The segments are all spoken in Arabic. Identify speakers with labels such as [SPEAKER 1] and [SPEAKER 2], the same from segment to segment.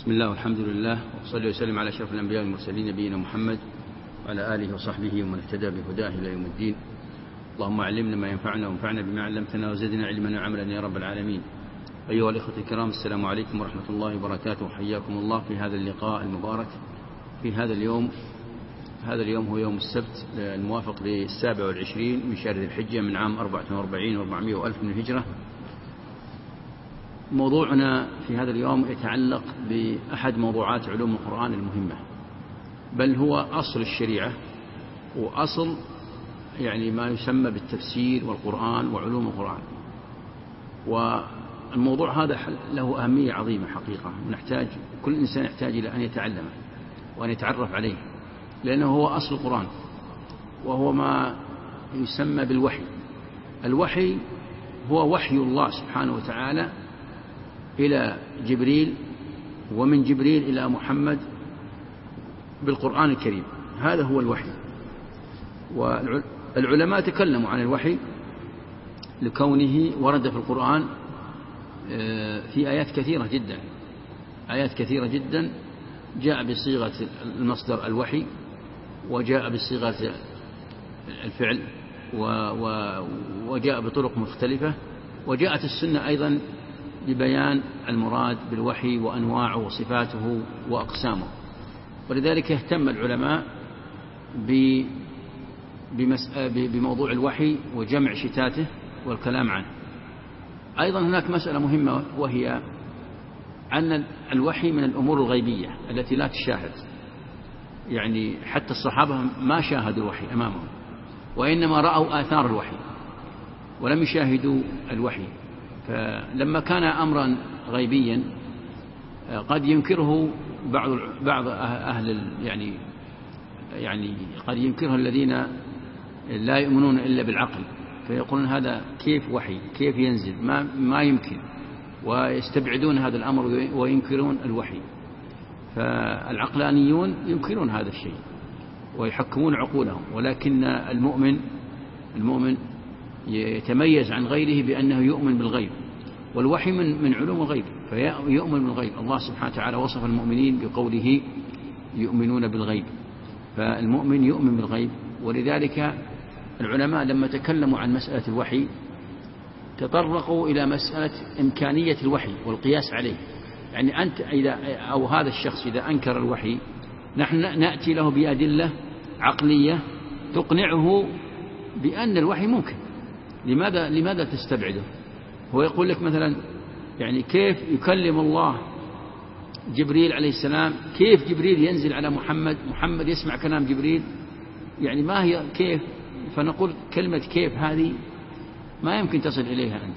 [SPEAKER 1] بسم الله والحمد لله وصلى وسلم على أشرف الأنبياء والمرسلين نبينا محمد وعلى آله وصحبه ومن اهتدى بهداه إلى يوم الدين. اللهم علمنا ما ينفعنا وانفعنا بما علمتنا وزدنا علما وعملا يا رب العالمين. أيها الإخوة الكرام، السلام عليكم ورحمة الله وبركاته. حياكم الله في هذا اللقاء المبارك في هذا اليوم. هذا اليوم هو يوم السبت الموافق ل27 من شهر ذي الحجة من عام 44 و400 ألف من الهجرة. موضوعنا في هذا اليوم يتعلق بأحد موضوعات علوم القرآن المهمة، بل هو أصل الشريعة وأصل يعني ما يسمى بالتفسير والقرآن وعلوم القرآن. والموضوع هذا له أهمية عظيمة حقيقة، كل إنسان يحتاج إلى أن يتعلمه وأن يتعرف عليه، لأنه هو أصل القرآن وهو ما يسمى بالوحي. الوحي هو وحي الله سبحانه وتعالى إلى جبريل، ومن جبريل إلى محمد بالقرآن الكريم. هذا هو الوحي. والعلماء تكلموا عن الوحي لكونه ورد في القرآن في آيات كثيرة جدا جاء بصيغة المصدر الوحي، وجاء بصيغة الفعل، وجاء بطرق مختلفة، وجاءت السنة أيضا ببيان المراد بالوحي وأنواعه وصفاته وأقسامه. ولذلك اهتم العلماء بموضوع الوحي وجمع شتاته والكلام عنه. أيضا هناك مسألة مهمة، وهي أن الوحي من الأمور الغيبية التي لا تشاهد، يعني حتى الصحابة ما شاهدوا الوحي أمامهم، وإنما رأوا آثار الوحي ولم يشاهدوا الوحي. فلما كان أمرا غيبيا قد ينكره بعض أهل يعني قد ينكره الذين لا يؤمنون إلا بالعقل، فيقولون هذا كيف وحي، كيف ينزل، ما يمكن، ويستبعدون هذا الأمر وينكرون الوحي. فالعقلانيون ينكرون هذا الشيء ويحكمون عقولهم، ولكن المؤمن يتميز عن غيره بأنه يؤمن بالغيب، والوحي من علوم الغيب، فيؤمن بالغيب. الله سبحانه وتعالى وصف المؤمنين بقوله يؤمنون بالغيب، فالمؤمن يؤمن بالغيب. ولذلك العلماء لما تكلموا عن مسألة الوحي تطرقوا إلى مسألة إمكانية الوحي والقياس عليه. يعني أنت أو هذا الشخص إذا أنكر الوحي، نحن نأتي له بأدلة عقلية تقنعه بأن الوحي ممكن. لماذا تستبعده؟ هو يقول لك مثلا يعني كيف يكلم الله جبريل عليه السلام، كيف جبريل ينزل على محمد يسمع كلام جبريل، يعني ما هي كيف؟ فنقول كلمة كيف هذه ما يمكن تصل إليها أنت،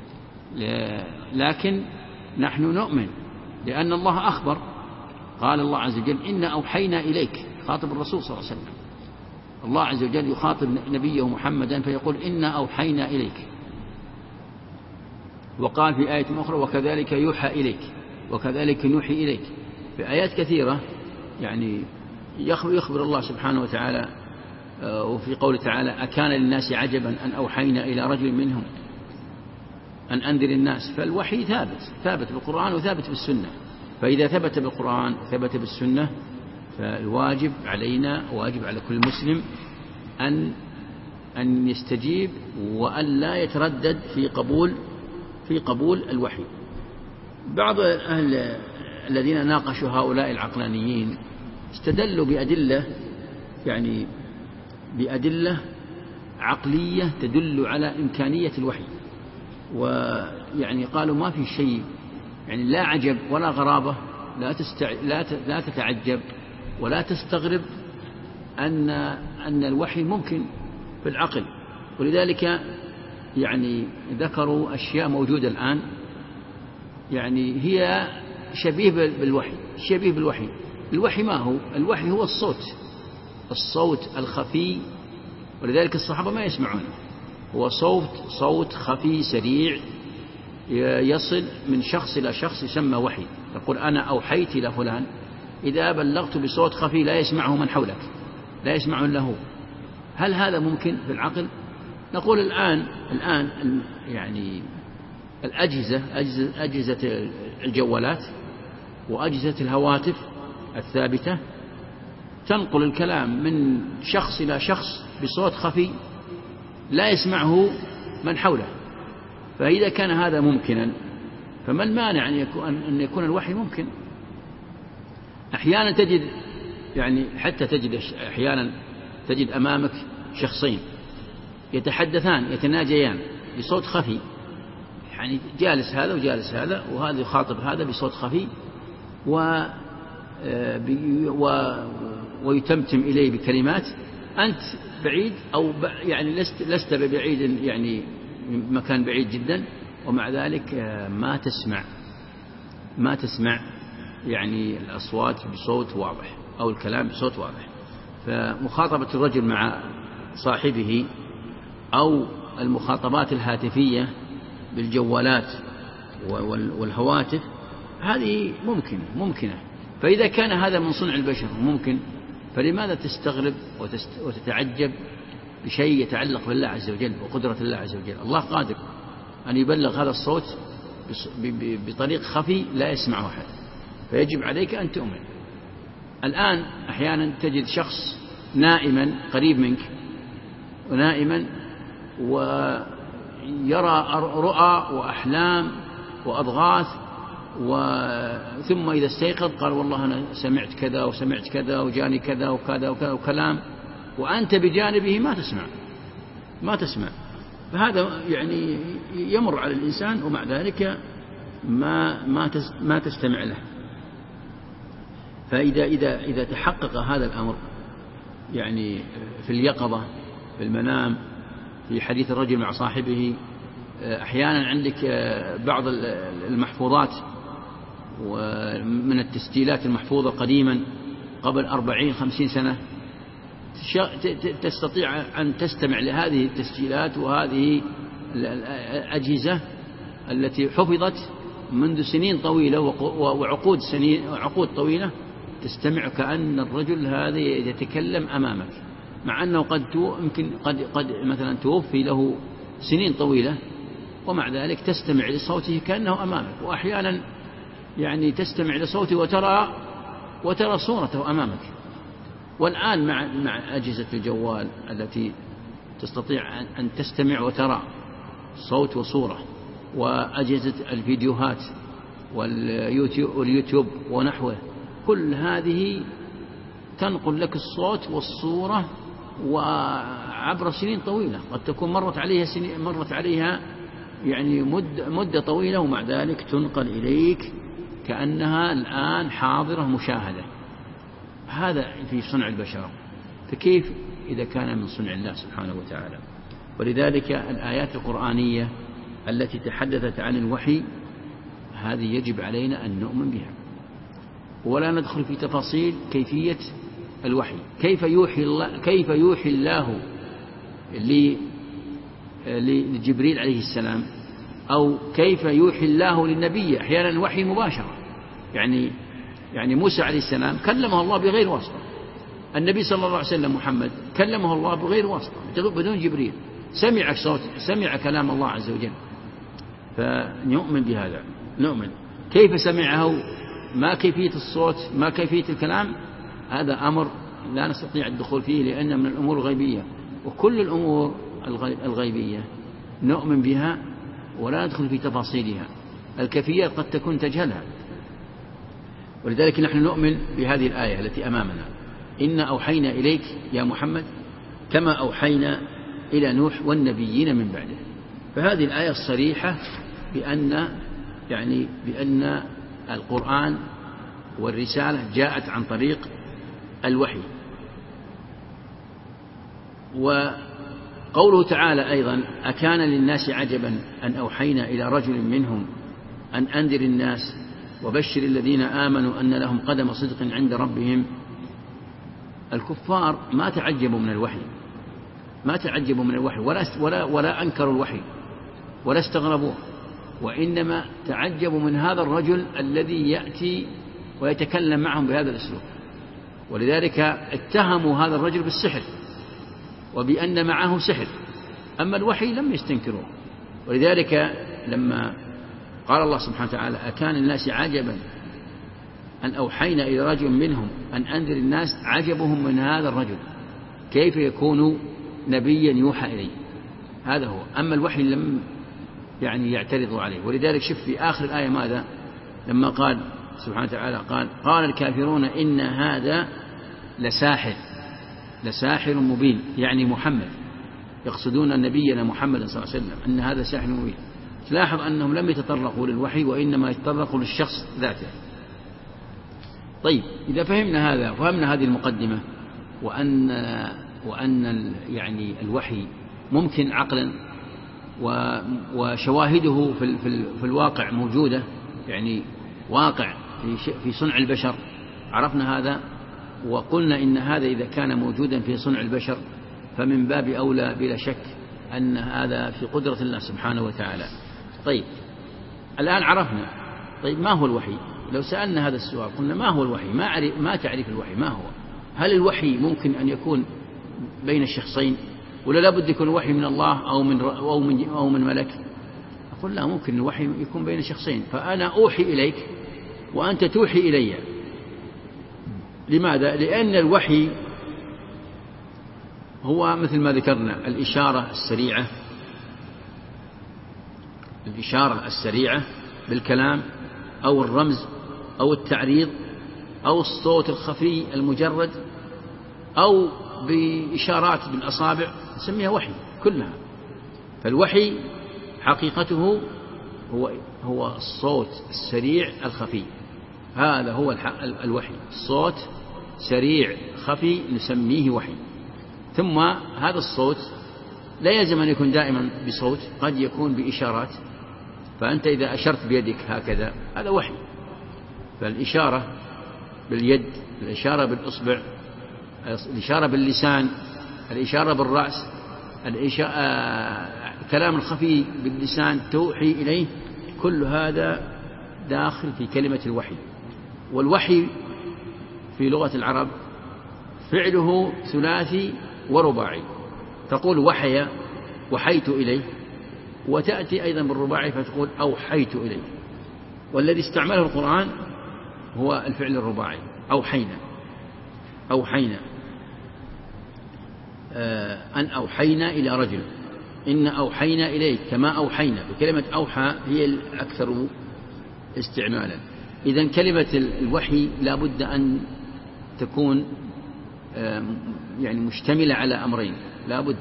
[SPEAKER 1] لكن نحن نؤمن لأن الله أخبر. قال الله عز وجل إنا أوحينا إليك، خاطب الرسول صلى الله عليه وسلم. الله عز وجل يخاطب نبيه محمدا فيقول إنا أوحينا إليك. وقال في آية أخرى وكذلك يوحى إليك، وكذلك نوحي إليك. في آيات كثيرة يعني يخبر الله سبحانه وتعالى. وفي قوله تعالى أكان للناس عجبا أن أوحينا إلى رجل منهم أن أنذر الناس. فالوحي ثابت بالقرآن وثابت بالسنة. فإذا ثبت بالقرآن وثبت بالسنة فالواجب علينا، واجب على كل مسلم أن يستجيب وأن لا يتردد في قبول الوحي. بعض أهل الذين ناقشوا هؤلاء العقلانيين استدلوا بأدلة عقلية تدل على إمكانية الوحي، ويعني قالوا ما في شيء، يعني لا عجب ولا غرابة، لا تتعجب ولا تستغرب أن الوحي ممكن في العقل. ولذلك يعني ذكروا أشياء موجودة الآن يعني هي شبيه بالوحي. الوحي ما هو؟ الوحي هو الصوت الخفي، ولذلك الصحابة ما يسمعونه. هو صوت خفي سريع يصل من شخص إلى شخص يسمى وحي. يقول أنا أوحيت إلى فلان، إذا بلغت بصوت خفي لا يسمعه من حولك، لا يسمعون له. هل هذا ممكن في العقل؟ نقول الآن يعني أجهزة الجوالات وأجهزة الهواتف الثابتة تنقل الكلام من شخص إلى شخص بصوت خفي لا يسمعه من حوله. فإذا كان هذا ممكنا فما المانع أن يكون الوحي ممكن؟ أحيانا تجد أحيانا تجد أمامك شخصين يتحدثان يتناجيان بصوت خفي، يعني جالس هذا وجالس هذا، وهذا يخاطب هذا بصوت خفي ويتمتم إليه بكلمات، أنت بعيد أو يعني لست ببعيد، يعني مكان بعيد جدا، ومع ذلك ما تسمع يعني الأصوات بصوت واضح أو الكلام بصوت واضح. فمخاطبة الرجل مع صاحبه أو المخاطبات الهاتفية بالجوالات والهواتف هذه ممكنة. فإذا كان هذا من صنع البشر ممكن، فلماذا تستغرب وتتعجب بشيء يتعلق بالله عز وجل وقدرة الله عز وجل؟ الله قادر أن يبلغ هذا الصوت بطريق خفي لا يسمعه أحد، فيجب عليك أن تؤمن. الآن أحيانا تجد شخص نائما قريب منك ونائما ويرى رؤى وأحلام وأضغاث، ثم إذا استيقظ قال والله أنا سمعت كذا وسمعت كذا وجاني كذا وكذا وكذا وكلام، وأنت بجانبه ما تسمع. فهذا يعني يمر على الإنسان ومع ذلك ما تستمع له. فإذا تحقق هذا الأمر يعني في اليقظة في المنام في حديث الرجل مع صاحبه، أحيانا عندك بعض المحفوظات ومن التسجيلات المحفوظة قديما قبل 40-50 سنة، تستطيع أن تستمع لهذه التسجيلات وهذه الأجهزة التي حفظت منذ سنين طويلة وعقود طويلة، تستمع كأن الرجل هذا يتكلم أمامك، مع أنه قد مثلا توفي له سنين طويلة، ومع ذلك تستمع لصوته كأنه أمامك. وأحيانا يعني تستمع لصوته وترى صورته أمامك. والآن مع أجهزة الجوال التي تستطيع أن تستمع وترى صوت وصورة، وأجهزة الفيديوهات واليوتيوب ونحوه، كل هذه تنقل لك الصوت والصورة وعبر سنين طويلة، قد تكون مرت عليها يعني مدة طويلة، ومع ذلك تنقل إليك كأنها الآن حاضرة مشاهدة. هذا في صنع البشر، فكيف إذا كان من صنع الله سبحانه وتعالى؟ ولذلك الآيات القرآنية التي تحدثت عن الوحي هذه يجب علينا أن نؤمن بها، ولا ندخل في تفاصيل كيفية الوحي، كيف يوحي الله لجبريل عليه السلام، أو كيف يوحي الله للنبي. أحيانا الوحي مباشرة، يعني موسى عليه السلام كلمه الله بغير واسطة، النبي صلى الله عليه وسلم محمد كلمه الله بغير واسطة بدون جبريل، سمع كلام الله عز وجل. فنؤمن بهذا، نؤمن كيف سمعه، ما كيفية الصوت، ما كيفية الكلام، هذا أمر لا نستطيع الدخول فيه، لأن من الأمور الغيبية، وكل الأمور الغيبية نؤمن بها ولا ندخل في تفاصيلها، الكيفيات قد تكون تجهلها. ولذلك نحن نؤمن بهذه الآية التي أمامنا: إنا أوحينا إليك يا محمد كما أوحينا إلى نوح والنبيين من بعده. فهذه الآية الصريحة بأن القرآن والرسالة جاءت عن طريق الوحي. وقوله تعالى أيضا: أكان للناس عجبا أن أوحينا إلى رجل منهم أن أنذر الناس وبشر الذين آمنوا أن لهم قدم صدق عند ربهم. الكفار ما تعجبوا من الوحي ولا أنكروا الوحي ولا استغربوه، وإنما تعجبوا من هذا الرجل الذي يأتي ويتكلم معهم بهذا الأسلوب. ولذلك اتهموا هذا الرجل بالسحر وبأن معه سحر، أما الوحي لم يستنكروه. ولذلك لما قال الله سبحانه وتعالى: أكان الناس عجبا أن أوحينا إلى رجل منهم أن أنذر الناس عجبهم من هذا الرجل كيف يكون نبيا يوحى إليه. هذا هو. أما الوحي لم يعني يعترضوا عليه. ولذلك شف في آخر الآية ماذا لما قال سبحانه وتعالى قال الكافرون إن هذا لساحر مبين، يعني محمد، يقصدون نبينا محمد صلى الله عليه وسلم أن هذا ساحر مبين. تلاحظ أنهم لم يتطرقوا للوحي وإنما يتطرقوا للشخص ذاته. طيب إذا فهمنا هذا وفهمنا هذه المقدمة وأن يعني الوحي ممكن عقلا وشواهده في الواقع موجودة، يعني واقع في صنع البشر، عرفنا هذا وقلنا إن هذا إذا كان موجودا في صنع البشر فمن باب أولى بلا شك أن هذا في قدرة الله سبحانه وتعالى. طيب الآن عرفنا. طيب ما هو الوحي؟ لو سألنا هذا السؤال قلنا ما هو الوحي؟ ما تعريف الوحي؟ ما هو؟ هل الوحي ممكن أن يكون بين الشخصين ولا لابد يكون الوحي من الله أو من ملك؟ أقول لا، ممكن الوحي يكون بين شخصين، فأنا أوحي إليك وأنت توحي إلي. لماذا؟ لأن الوحي هو مثل ما ذكرنا الإشارة السريعة بالكلام أو الرمز أو التعريض أو الصوت الخفي المجرد أو بإشارات بالأصابع، نسميها وحي كلها. فالوحي حقيقته هو الصوت السريع الخفي، هذا هو الوحي. الصوت سريع خفي نسميه وحي. ثم هذا الصوت لا يلزم أن يكون دائما بصوت، قد يكون بإشارات. فأنت إذا أشرت بيدك هكذا هذا وحي. فالإشارة باليد، الإشارة بالإصبع، الإشارة باللسان، الإشارة بالرأس، الكلام الخفي باللسان توحي إليه، كل هذا داخل في كلمة الوحي. والوحي في لغة العرب فعله ثلاثي ورباعي. تقول وحيت إليه، وتأتي أيضا بالرباعي فتقول أوحيت إليه. والذي استعمله القرآن هو الفعل الرباعي، أوحينا أن أوحينا إلى رجل، إن أوحينا إليك كما أوحينا. بكلمة أوحى هي الأكثر استعمالا. إذن كلمة الوحي لا بد أن تكون يعني مشتملة على أمرين. لا بد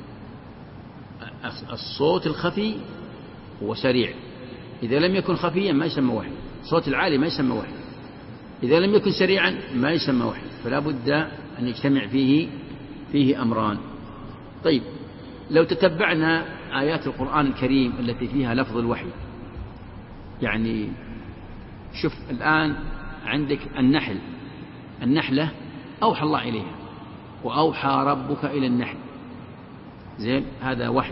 [SPEAKER 1] الصوت الخفي هو سريع، إذا لم يكن خفيا ما يسمى وحي. الصوت العالي ما يسمى وحي، إذا لم يكن سريعا ما يسمى وحي. فلا بد أن يجتمع فيه أمران. طيب لو تتبعنا آيات القرآن الكريم التي فيها لفظ الوحي، يعني شوف الآن عندك النحلة أوحى الله إليها، وأوحى ربك إلى النحل، زين، هذا وحي.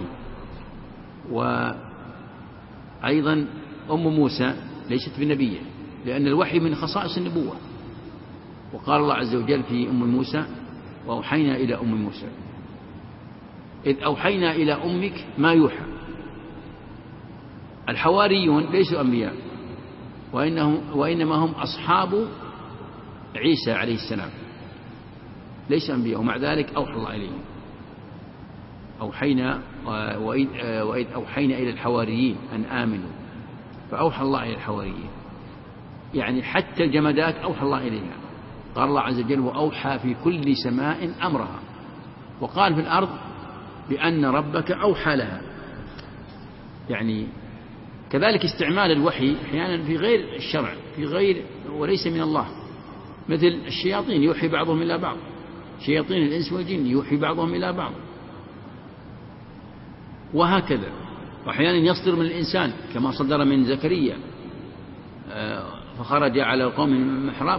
[SPEAKER 1] وأيضا أم موسى ليست بنبية، لأن الوحي من خصائص النبوة. وقال الله عز وجل في أم موسى وأوحينا إلى أم موسى إذ أوحينا إلى أمك ما يوحى. الحواريون ليسوا أنبياء، وإنما هم أصحاب عيسى عليه السلام، ليس أنبياء، ومع ذلك أوحى الله إليهم. وإذ أوحينا إلى الحواريين أن آمنوا، فأوحى الله إلى الحواريين. يعني حتى الجمادات أوحى الله إليها. قال الله عز وجل وأوحى في كل سماء أمرها، وقال في الأرض بأن ربك أوحى لها. يعني كذلك استعمال الوحي أحيانا في غير الشرع، في غير وليس من الله، مثل الشياطين يوحي بعضهم إلى بعض، شياطين الإنس والجن يوحي بعضهم إلى بعض، وهكذا. وأحيانا يصدر من الإنسان كما صدر من زكريا فخرج على القوم من المحراب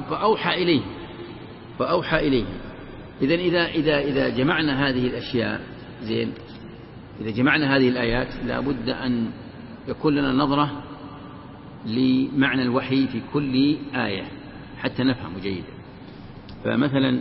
[SPEAKER 1] فأوحى إليه. إذا جمعنا هذه الأشياء زين، إذا جمعنا هذه الآيات لا بد أن يكون لنا نظرة لمعنى الوحي في كل آية حتى نفهم جيدا. فمثلا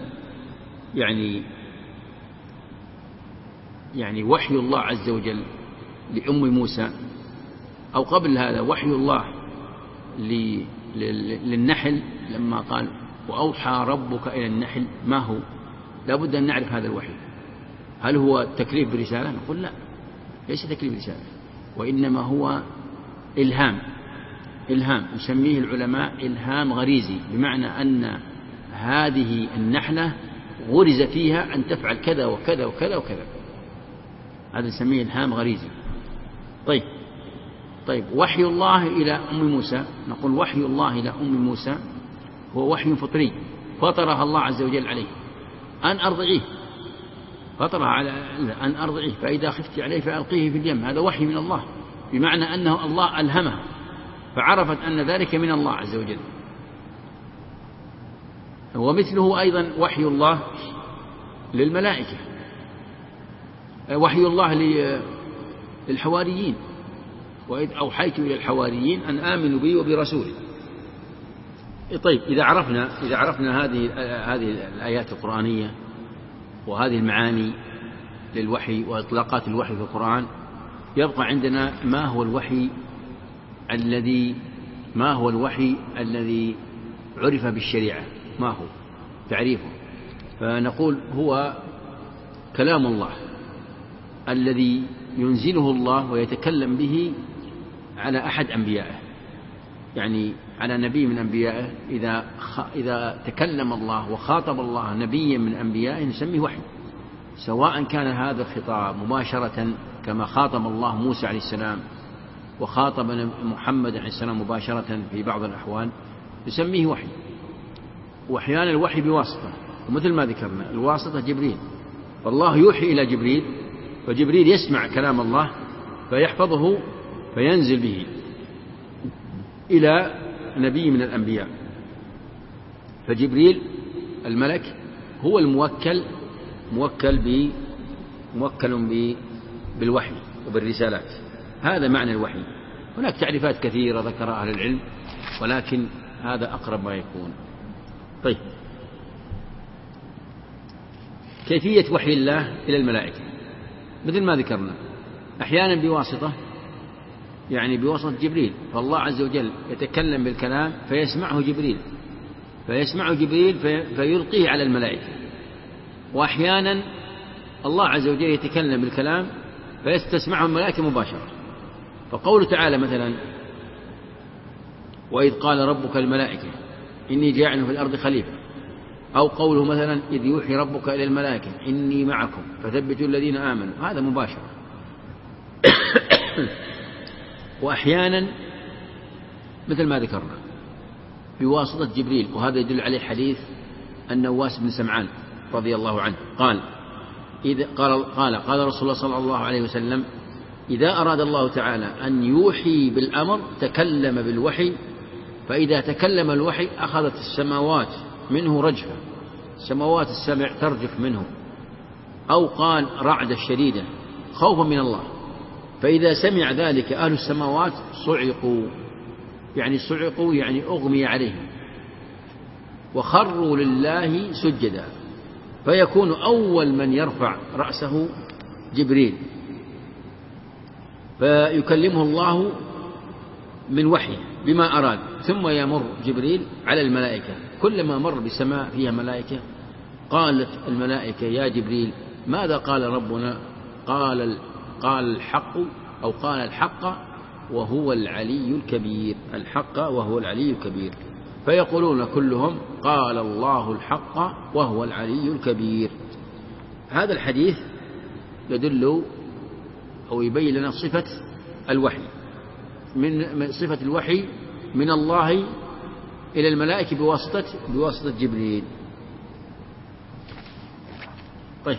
[SPEAKER 1] يعني وحي الله عز وجل لأم موسى، أو قبل هذا وحي الله للنحل لما قال وأوحى ربك إلى النحل، ما هو؟ لا بد أن نعرف هذا الوحي. هل هو تكليف برسالة؟ نقول لا، ليس تكليف برسالة، وإنما هو إلهام يسميه العلماء إلهام غريزي، بمعنى أن هذه النحلة غرز فيها أن تفعل كذا وكذا وكذا وكذا، هذا نسميه إلهام غريزي. طيب وحي الله إلى أم موسى، نقول وحي الله إلى أم موسى هو وحي فطري فطرها الله عز وجل عليه، أن أرضعيه، فطرها على أن أرضعيه، فإذا خفت عليه فألقيه في اليم، هذا وحي من الله، بمعنى أنه الله ألهمها فعرفت أن ذلك من الله عز وجل. ومثله أيضا وحي الله للملائكة، وحي الله للحواريين، وإذ أوحيت إلى الحواريين أن آمنوا بي وبرسولي. طيب إذا عرفنا هذه الآيات القرآنية وهذه المعاني للوحي وإطلاقات الوحي في القرآن، يبقى عندنا ما هو الوحي الذي عرف بالشريعة، ما هو تعريفه؟ فنقول هو كلام الله الذي ينزله الله ويتكلم به على أحد أنبيائه، يعني على نبي من أنبيائه، إذا تكلم الله وخاطب الله نبيا من أنبيائه نسميه وحي، سواء كان هذا الخطاب مباشرة كما خاطب الله موسى عليه السلام وخاطب محمد عليه السلام مباشرة في بعض الأحوال نسميه وحي. وأحيانا الوحي بواسطة، ومثل ما ذكرنا الواسطة جبريل، فالله يوحي إلى جبريل، فجبريل يسمع كلام الله فيحفظه فينزل به إلى نبي من الأنبياء. فجبريل الملك هو الموكل بالوحي وبالرسالات، هذا معنى الوحي. هناك تعريفات كثيرة ذكرها أهل العلم، ولكن هذا أقرب ما يكون. طيب كيفية وحي الله إلى الملائكة مثل ما ذكرنا، أحيانا بواسطة، يعني بواسطة جبريل، فالله عز وجل يتكلم بالكلام فيسمعه جبريل فيلقيه على الملائكة. وأحيانا الله عز وجل يتكلم بالكلام فيستسمعه الملائكة مباشرة، فقوله تعالى مثلا وإذ قال ربك الملائكة إني جاعل في الأرض خليفة، أو قوله مثلا إذ يوحي ربك إلى الملائكة إني معكم فثبتوا الذين آمنوا، هذا مباشرة. وأحيانا مثل ما ذكرنا بواسطة جبريل، وهذا يدل عليه حديث النواس بن سمعان رضي الله عنه قال رسول الله صلى الله عليه وسلم إذا أراد الله تعالى أن يوحي بالأمر تكلم بالوحي، فإذا تكلم الوحي أخذت السماوات منه رجفة، السماوات السبع ترجف منه، أو قال رعدة شديدة خوفا من الله، فإذا سمع ذلك أهل السماوات صعقوا يعني أغمي عليهم وخروا لله سجدا، فيكون أول من يرفع رأسه جبريل فيكلمه الله من وحيه بما أراد، ثم يمر جبريل على الملائكة، كلما مر بسماء فيها ملائكة قالت الملائكة يا جبريل ماذا قال ربنا؟ قال الحق، أو قال الحق وهو العلي الكبير، الحق وهو العلي الكبير، فيقولون كلهم قال الله الحق وهو العلي الكبير. هذا الحديث يدل أو يبين لنا صفة الوحي، من صفة الوحي من الله إلى الملائكة بواسطة جبريل. طيب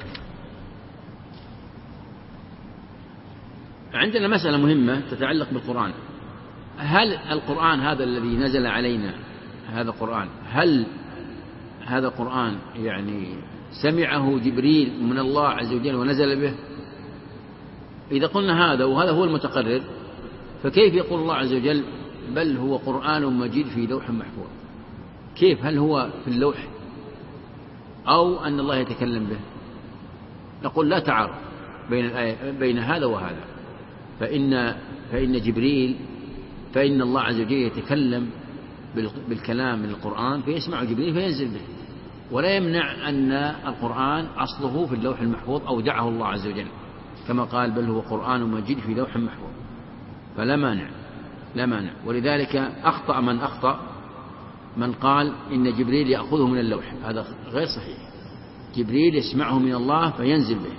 [SPEAKER 1] عندنا مسألة مهمة تتعلق بالقرآن، هل القرآن هذا الذي نزل علينا هذا القرآن، هل هذا القرآن يعني سمعه جبريل من الله عز وجل ونزل به؟ إذا قلنا هذا وهذا هو المتقرر، فكيف يقول الله عز وجل بل هو قرآن مجيد في لوح محفوظ؟ كيف؟ هل هو في اللوح أو أن الله يتكلم به؟ نقول لا تعارض بين هذا وهذا، فإن جبريل، فإن الله عز وجل يتكلم بالكلام من القرآن فيسمع جبريل فينزل به، ولا يمنع أن القرآن أصله في اللوح المحفوظ أودعه الله عز وجل، كما قال بل هو قرآن مجيد في لوح محفوظ، فلا مانع لا مانع. ولذلك أخطأ من أخطأ من قال إن جبريل يأخذه من اللوح، هذا غير صحيح. جبريل يسمعه من الله فينزل به.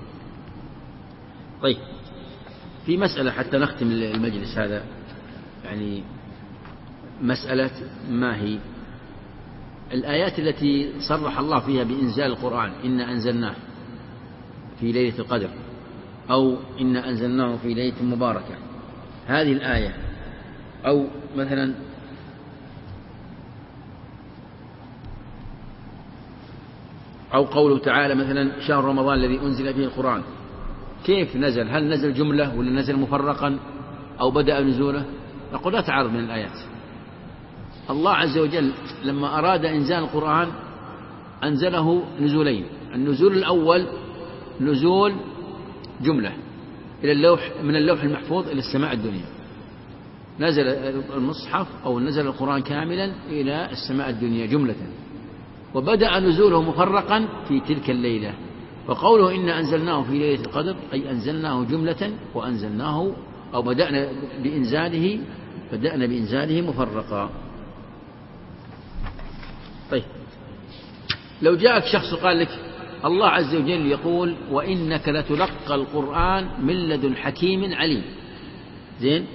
[SPEAKER 1] طيب، في مسألة حتى نختم المجلس هذا، يعني مسألة ما هي الآيات التي صرح الله فيها بإنزال القرآن، إنا أنزلناه في ليلة القدر، أو إنا أنزلناه في ليلة مباركة، هذه الآية، أو مثلا أو قوله تعالى مثلا شهر رمضان الذي أنزل فيه القرآن، كيف نزل؟ هل نزل جملة ولا نزل مفرقا أو بدأ نزوله؟ نقول لا تعارض من الآيات. الله عز وجل لما أراد إنزال القرآن أنزله نزولين، النزول الأول نزول جملة إلى اللوح، من اللوح المحفوظ إلى السماء الدنيا، نزل المصحف أو نزل القرآن كاملا إلى السماء الدنيا جملة، وبدأ نزوله مفرقا في تلك الليلة. وقوله إنا أنزلناه في ليلة القدر أي أنزلناه جملة، وأنزلناه أو بدأنا بإنزاله مفرقا. طيب، لو جاءك شخص قال لك الله عز وجل يقول وإنك لتلقى القرآن من لدن حكيم عليم، زين،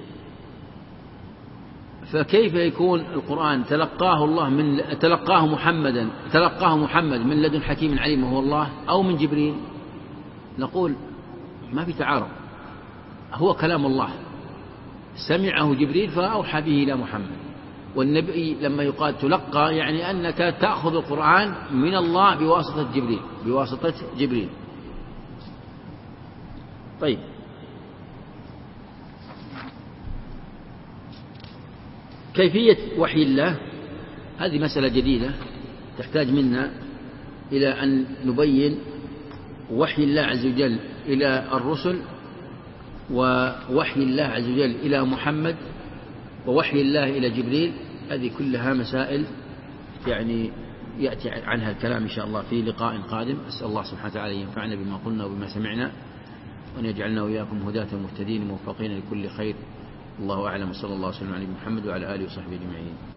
[SPEAKER 1] فكيف يكون القرآن تلقاه محمد من لدن حكيم عليم وهو الله، أو من جبريل؟ نقول ما في تعارض، هو كلام الله سمعه جبريل فأوحى به إلى محمد، والنبي لما يقال تلقى يعني أنك تأخذ القرآن من الله بواسطة جبريل. طيب، كيفية وحي الله هذه مسألة جديدة تحتاج منا إلى أن نبين وحي الله عز وجل إلى الرسل، ووحي الله عز وجل إلى محمد، ووحي الله إلى جبريل. هذه كلها مسائل يعني يأتي عنها الكلام إن شاء الله في لقاء قادم. أسأل الله سبحانه وتعالى ينفعنا بما قلنا وبما سمعنا، وأن يجعلنا وإياكم هداة مهتدين موفقين لكل خير. الله أعلم، صلى الله وسلم على محمد وعلى آله وصحبه أجمعين.